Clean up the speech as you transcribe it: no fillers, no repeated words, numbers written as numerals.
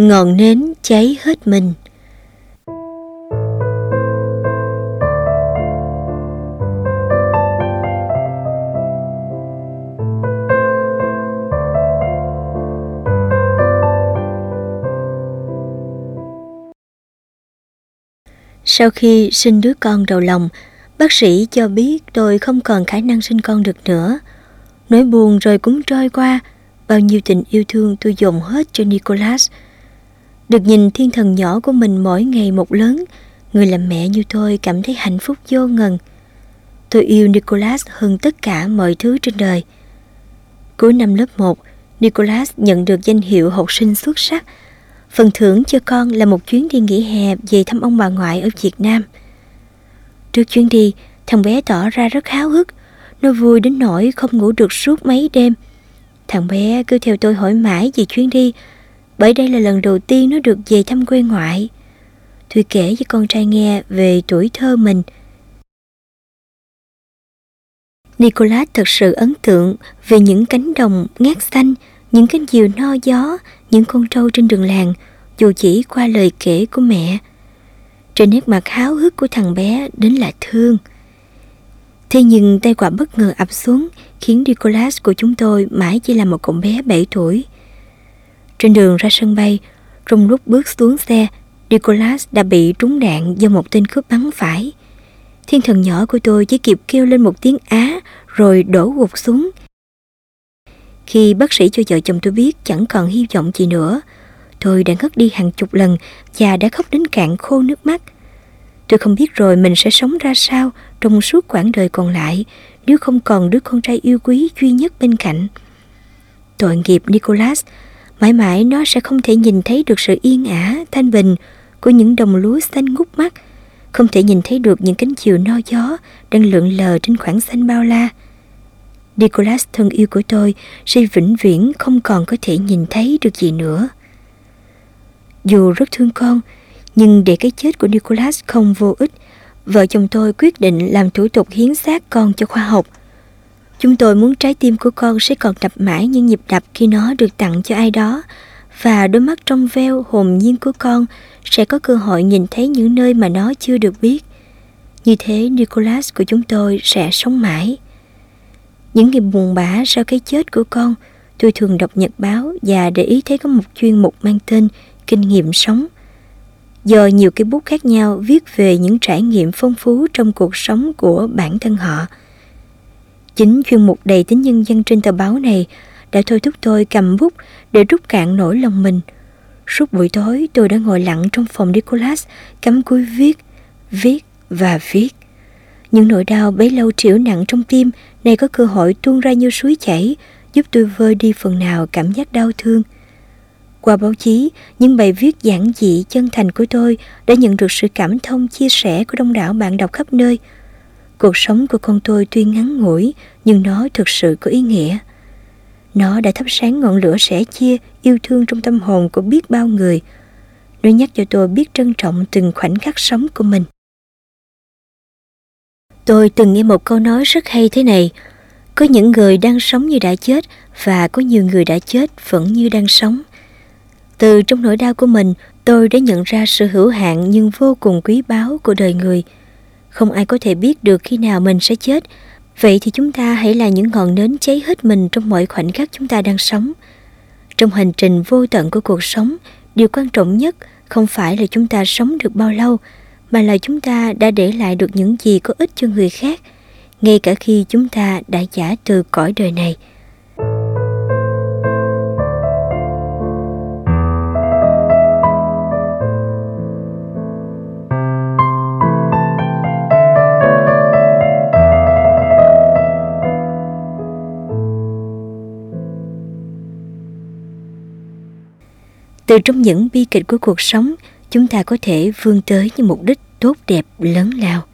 Ngọn nến cháy hết mình. Sau khi sinh đứa con đầu lòng, bác sĩ cho biết tôi không còn khả năng sinh con được nữa. Nỗi buồn rồi cũng trôi qua, bao nhiêu tình yêu thương tôi dồn hết cho Nicholas. Được nhìn thiên thần nhỏ của mình mỗi ngày một lớn, người làm mẹ như tôi cảm thấy hạnh phúc vô ngần. Tôi yêu Nicholas hơn tất cả mọi thứ trên đời. Cuối năm lớp 1, Nicholas nhận được danh hiệu học sinh xuất sắc. Phần thưởng cho con là một chuyến đi nghỉ hè về thăm ông bà ngoại ở Việt Nam. Trước chuyến đi, thằng bé tỏ ra rất háo hức. Nó vui đến nỗi không ngủ được suốt mấy đêm. Thằng bé cứ theo tôi hỏi mãi về chuyến đi, bởi đây là lần đầu tiên nó được về thăm quê ngoại. Tôi kể với con trai nghe về tuổi thơ mình. Nicholas thật sự ấn tượng về những cánh đồng ngát xanh, những cánh diều no gió, những con trâu trên đường làng, dù chỉ qua lời kể của mẹ. Trên nét mặt háo hức của thằng bé đến lạ thương. Thế nhưng tai họa bất ngờ ập xuống, khiến Nicholas của chúng tôi mãi chỉ là một cậu bé 7 tuổi. Trên đường ra sân bay, trong lúc bước xuống xe, Nicholas đã bị trúng đạn do một tên cướp bắn phải. Thiên thần nhỏ của tôi chỉ kịp kêu lên một tiếng á rồi đổ gục xuống. Khi bác sĩ cho vợ chồng tôi biết chẳng còn hy vọng gì nữa, tôi đã ngất đi hàng chục lần và đã khóc đến cạn khô nước mắt. Tôi không biết rồi mình sẽ sống ra sao trong suốt quãng đời còn lại nếu không còn đứa con trai yêu quý duy nhất bên cạnh. Tội nghiệp Nicholas, mãi mãi nó sẽ không thể nhìn thấy được sự yên ả, thanh bình của những đồng lúa xanh ngút mắt, không thể nhìn thấy được những cánh diều no gió đang lượn lờ trên khoảng xanh bao la. Nicholas thân yêu của tôi sẽ vĩnh viễn không còn có thể nhìn thấy được gì nữa. Dù rất thương con, nhưng để cái chết của Nicholas không vô ích, vợ chồng tôi quyết định làm thủ tục hiến xác con cho khoa học. Chúng tôi muốn trái tim của con sẽ còn đập mãi những nhịp đập khi nó được tặng cho ai đó, và đôi mắt trong veo hồn nhiên của con sẽ có cơ hội nhìn thấy những nơi mà nó chưa được biết. Như thế Nicholas của chúng tôi sẽ sống mãi. Những ngày buồn bã sau cái chết của con, tôi thường đọc nhật báo và để ý thấy có một chuyên mục mang tên Kinh nghiệm sống. Do nhiều cái bút khác nhau viết về những trải nghiệm phong phú trong cuộc sống của bản thân họ. Chính chuyên mục đầy tính nhân văn trên tờ báo này đã thôi thúc tôi cầm bút để rút cạn nỗi lòng mình. Suốt buổi tối tôi đã ngồi lặng trong phòng Nicholas, cắm cúi viết và viết. Những nỗi đau bấy lâu trĩu nặng trong tim này có cơ hội tuôn ra như suối chảy, giúp tôi vơi đi phần nào cảm giác đau thương. Qua báo chí, những bài viết giản dị chân thành của tôi đã nhận được sự cảm thông chia sẻ của đông đảo bạn đọc khắp nơi. Cuộc sống của con tôi tuy ngắn ngủi, nhưng nó thực sự có ý nghĩa. Nó đã thắp sáng ngọn lửa sẻ chia yêu thương trong tâm hồn của biết bao người. Nó nhắc cho tôi biết trân trọng từng khoảnh khắc sống của mình. Tôi từng nghe một câu nói rất hay thế này: có những người đang sống như đã chết, và có nhiều người đã chết vẫn như đang sống. Từ trong nỗi đau của mình, tôi đã nhận ra sự hữu hạn nhưng vô cùng quý báu của đời người. Không ai có thể biết được khi nào mình sẽ chết. Vậy thì chúng ta hãy là những ngọn nến cháy hết mình trong mọi khoảnh khắc chúng ta đang sống. Trong hành trình vô tận của cuộc sống, điều quan trọng nhất không phải là chúng ta sống được bao lâu, mà là chúng ta đã để lại được những gì có ích cho người khác, ngay cả khi chúng ta đã giã từ cõi đời này. Từ trong những bi kịch của cuộc sống, chúng ta có thể vươn tới những mục đích tốt đẹp lớn lao.